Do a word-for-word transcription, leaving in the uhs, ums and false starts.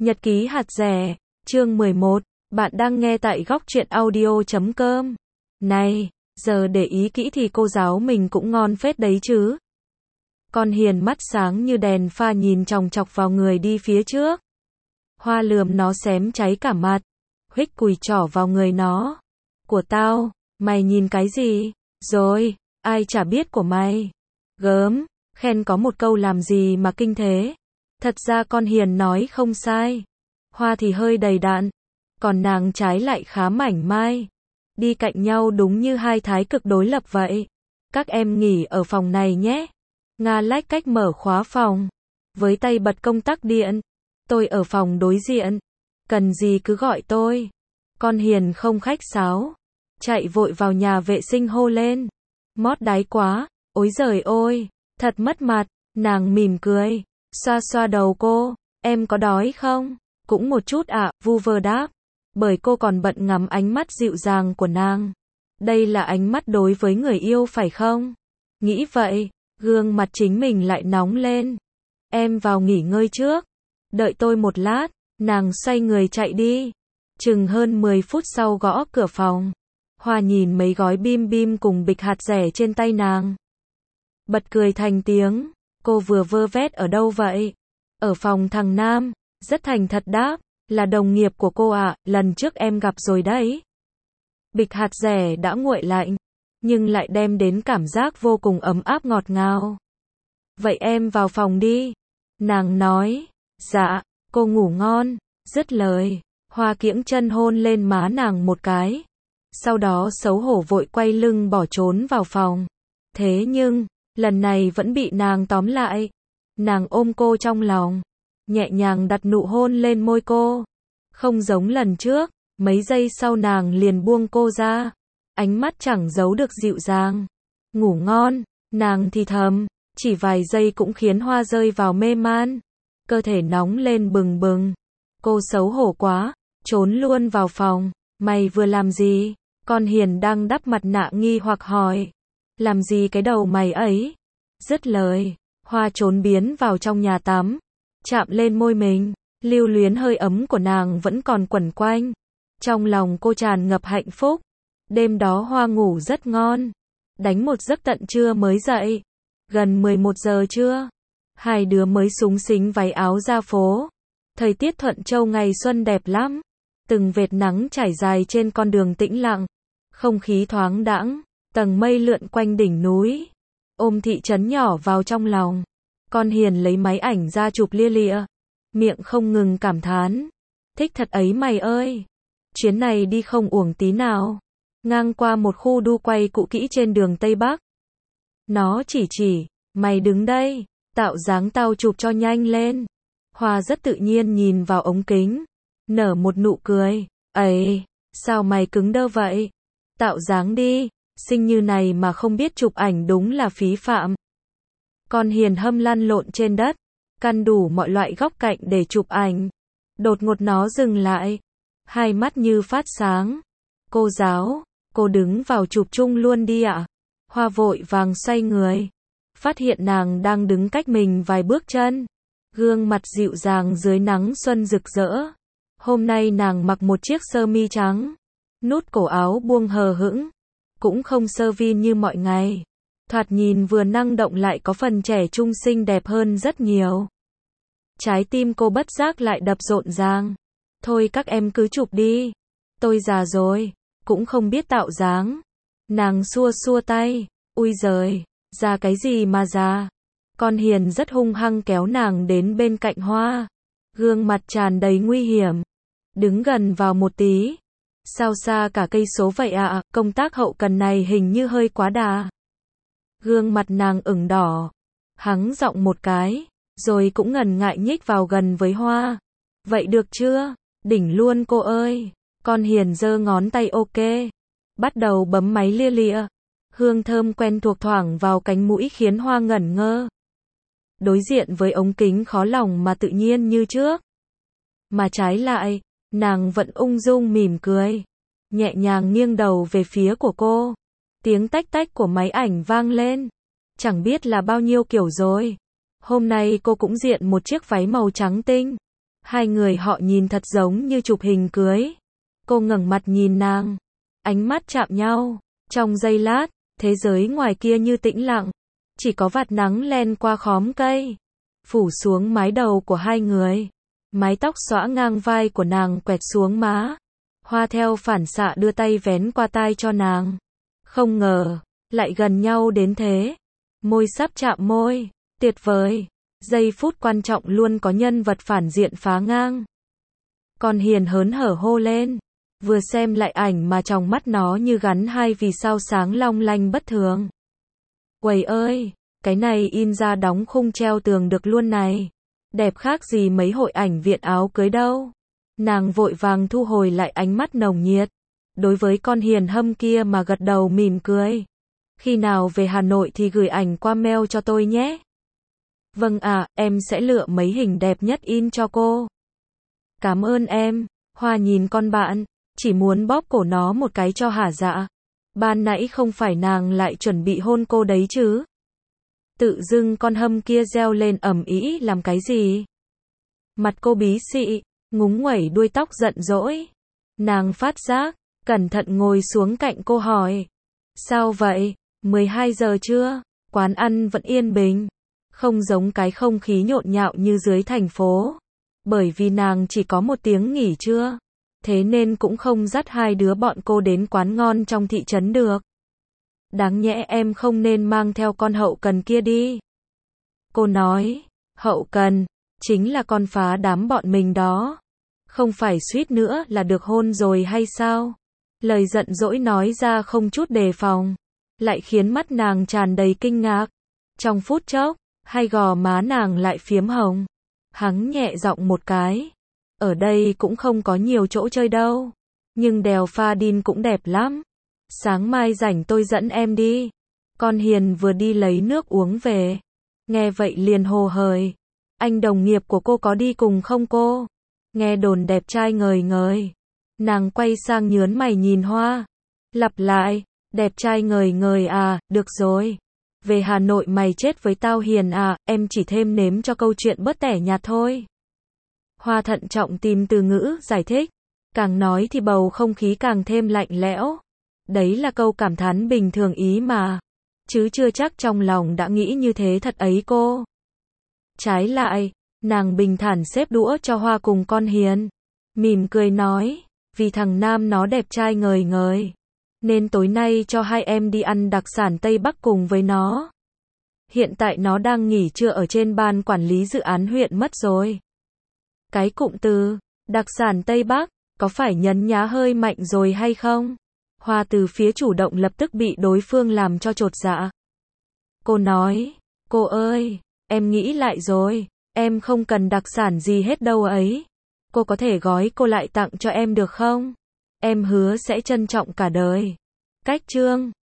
Nhật ký hạt rẻ, chương mười một, bạn đang nghe tại góc truyện audio chấm com. Này, giờ để ý kỹ thì cô giáo mình cũng ngon phết đấy chứ. Con Hiền mắt sáng như đèn pha nhìn chòng chọc vào người đi phía trước. Hoa lườm nó xém cháy cả mặt, huých cùi trỏ vào người nó. Của tao, mày nhìn cái gì? Rồi, ai chả biết của mày. Gớm, khen có một câu làm gì mà kinh thế. Thật ra con Hiền nói không sai. Hoa thì hơi đầy đặn, còn nàng trái lại khá mảnh mai. Đi cạnh nhau đúng như hai thái cực đối lập vậy. Các em nghỉ ở phòng này nhé. Nga lách cách mở khóa phòng, với tay bật công tắc điện. Tôi ở phòng đối diện, cần gì cứ gọi tôi. Con Hiền không khách sáo, chạy vội vào nhà vệ sinh hô lên. Mót đáy quá, ối giời ôi, thật mất mặt. Nàng mỉm cười, xoa xoa đầu cô. Em có đói không? Cũng một chút ạ, à, vu vơ đáp. Bởi cô còn bận ngắm ánh mắt dịu dàng của nàng. Đây là ánh mắt đối với người yêu phải không? Nghĩ vậy, gương mặt chính mình lại nóng lên. Em vào nghỉ ngơi trước, đợi tôi một lát. Nàng xoay người chạy đi. Chừng hơn mười phút sau gõ cửa phòng. Hoa nhìn mấy gói bim bim cùng bịch hạt rẻ trên tay nàng, bật cười thành tiếng. Cô vừa vơ vét ở đâu vậy? Ở phòng thằng Nam. Rất thành thật đáp, là đồng nghiệp của cô ạ, à, lần trước em gặp rồi đấy. Bịch hạt rẻ đã nguội lạnh, nhưng lại đem đến cảm giác vô cùng ấm áp ngọt ngào. Vậy em vào phòng đi. Nàng nói. Dạ, cô ngủ ngon. Dứt lời, Hoa kiễng chân hôn lên má nàng một cái. Sau đó xấu hổ vội quay lưng bỏ trốn vào phòng. Thế nhưng, lần này vẫn bị nàng tóm lại. Nàng ôm cô trong lòng, nhẹ nhàng đặt nụ hôn lên môi cô. Không giống lần trước, mấy giây sau nàng liền buông cô ra. Ánh mắt chẳng giấu được dịu dàng. Ngủ ngon, nàng thì thầm, chỉ vài giây cũng khiến Hoa rơi vào mê man. Cơ thể nóng lên bừng bừng. Cô xấu hổ quá, trốn luôn vào phòng. Mày vừa làm gì? Con Hiền đang đắp mặt nạ nghi hoặc hỏi. Làm gì cái đầu mày ấy? Dứt lời, Hoa trốn biến vào trong nhà tắm, chạm lên môi mình, lưu luyến hơi ấm của nàng vẫn còn quẩn quanh. Trong lòng cô tràn ngập hạnh phúc. Đêm đó Hoa ngủ rất ngon, đánh một giấc tận trưa mới dậy. Gần mười một giờ trưa, hai đứa mới xúng xính váy áo ra phố. Thời tiết Thuận Châu ngày xuân đẹp lắm. Từng vệt nắng trải dài trên con đường tĩnh lặng, không khí thoáng đãng, tầng mây lượn quanh đỉnh núi. Ôm thị trấn nhỏ vào trong lòng. Con Hiền lấy máy ảnh ra chụp lia lịa, miệng không ngừng cảm thán. Thích thật ấy mày ơi. Chuyến này đi không uổng tí nào. Ngang qua một khu đu quay cũ kỹ trên đường Tây Bắc. Nó chỉ chỉ, mày đứng đây, tạo dáng tao chụp cho nhanh lên. Hoa rất tự nhiên nhìn vào ống kính, nở một nụ cười. Ấy, sao mày cứng đơ vậy? Tạo dáng đi, xinh như này mà không biết chụp ảnh đúng là phí phạm. Con Hiền hâm lăn lộn trên đất, căn đủ mọi loại góc cạnh để chụp ảnh. Đột ngột nó dừng lại, hai mắt như phát sáng. Cô giáo, cô đứng vào chụp chung luôn đi ạ. Hoa vội vàng xoay người, phát hiện nàng đang đứng cách mình vài bước chân. Gương mặt dịu dàng dưới nắng xuân rực rỡ. Hôm nay nàng mặc một chiếc sơ mi trắng, nút cổ áo buông hờ hững, cũng không sơ vi như mọi ngày. Thoạt nhìn vừa năng động lại có phần trẻ trung xinh đẹp hơn rất nhiều. Trái tim cô bất giác lại đập rộn ràng. Thôi các em cứ chụp đi. Tôi già rồi, cũng không biết tạo dáng. Nàng xua xua tay. Ui giời, già cái gì mà già. Con Hiền rất hung hăng kéo nàng đến bên cạnh Hoa. Gương mặt tràn đầy nguy hiểm. Đứng gần vào một tí. Sao xa cả cây số vậy ạ, à? Công tác hậu cần này hình như hơi quá đà. Gương mặt nàng ửng đỏ. Hắng giọng một cái, rồi cũng ngần ngại nhích vào gần với Hoa. Vậy được chưa? Đỉnh luôn cô ơi. Con Hiền giơ ngón tay ok. Bắt đầu bấm máy lia lịa. Hương thơm quen thuộc thoảng vào cánh mũi khiến Hoa ngẩn ngơ. Đối diện với ống kính khó lòng mà tự nhiên như trước. Mà trái lại, nàng vẫn ung dung mỉm cười, nhẹ nhàng nghiêng đầu về phía của cô. Tiếng tách tách của máy ảnh vang lên. Chẳng biết là bao nhiêu kiểu rồi. Hôm nay cô cũng diện một chiếc váy màu trắng tinh, Hai người họ nhìn thật giống như chụp hình cưới. Cô ngẩng mặt nhìn nàng. Ánh mắt chạm nhau. Trong giây lát, thế giới ngoài kia như tĩnh lặng. Chỉ có vạt nắng len qua khóm cây. Phủ xuống mái đầu của hai người. Mái tóc xõa ngang vai của nàng quẹt xuống má. Hoa theo phản xạ đưa tay vén qua tai cho nàng. Không ngờ, lại gần nhau đến thế. Môi sắp chạm môi. Tuyệt vời. Giây phút quan trọng luôn có nhân vật phản diện phá ngang. Con Hiền hớn hở hô lên. Vừa xem lại ảnh mà trong mắt nó như gắn hai vì sao sáng long lanh bất thường. Uầy ơi, cái này in ra đóng khung treo tường được luôn này. Đẹp khác gì mấy hội ảnh viện áo cưới đâu. Nàng vội vàng thu hồi lại ánh mắt nồng nhiệt. Đối với con Hiền hâm kia mà gật đầu mỉm cười. Khi nào về Hà Nội thì gửi ảnh qua mail cho tôi nhé. Vâng ạ, à, em sẽ lựa mấy hình đẹp nhất in cho cô. Cảm ơn em. Hoa nhìn con bạn, chỉ muốn bóp cổ nó một cái cho hả dạ. Ban nãy không phải nàng lại chuẩn bị hôn cô đấy chứ. Tự dưng con hâm kia reo lên ầm ĩ làm cái gì. Mặt cô bí xị, ngúng nguẩy đuôi tóc giận dỗi. Nàng phát giác, cẩn thận ngồi xuống cạnh cô hỏi. Sao vậy, mười hai giờ chưa, quán ăn vẫn yên bình. Không giống cái không khí nhộn nhạo như dưới thành phố. Bởi vì nàng chỉ có một tiếng nghỉ trưa. Thế nên cũng không dắt hai đứa bọn cô đến quán ngon trong thị trấn được. Đáng nhẽ em không nên mang theo con hậu cần kia đi. Cô nói, hậu cần, chính là con phá đám bọn mình đó. Không phải suýt nữa là được hôn rồi hay sao? Lời giận dỗi nói ra không chút đề phòng. Lại khiến mắt nàng tràn đầy kinh ngạc. Trong phút chốc, hai gò má nàng lại phiếm hồng. Hắng nhẹ giọng một cái. Ở đây cũng không có nhiều chỗ chơi đâu. Nhưng đèo Pha Đin cũng đẹp lắm. Sáng mai rảnh tôi dẫn em đi. Con Hiền vừa đi lấy nước uống về. Nghe vậy liền hồ hởi. Anh đồng nghiệp của cô có đi cùng không cô? Nghe đồn đẹp trai ngời ngời. Nàng quay sang nhớn mày nhìn Hoa. Lặp lại, đẹp trai ngời ngời à, được rồi. Về Hà Nội mày chết với tao Hiền à, em chỉ thêm nếm cho câu chuyện bớt tẻ nhạt thôi. Hoa thận trọng tìm từ ngữ, giải thích. Càng nói thì bầu không khí càng thêm lạnh lẽo. Đấy là câu cảm thán bình thường ý mà. Chứ chưa chắc trong lòng đã nghĩ như thế thật ấy cô. Trái lại, nàng bình thản xếp đũa cho Hoa cùng con Hiền. Mỉm cười nói, vì thằng Nam nó đẹp trai ngời ngời. Nên tối nay cho hai em đi ăn đặc sản Tây Bắc cùng với nó. Hiện tại nó đang nghỉ trưa ở trên ban quản lý dự án huyện mất rồi. Cái cụm từ, đặc sản Tây Bắc, có phải nhấn nhá hơi mạnh rồi hay không? Hoa từ phía chủ động lập tức bị đối phương làm cho chột dạ. Cô nói, cô ơi, em nghĩ lại rồi, em không cần đặc sản gì hết đâu ấy. Cô có thể gói cô lại tặng cho em được không? Em hứa sẽ trân trọng cả đời. Cách chương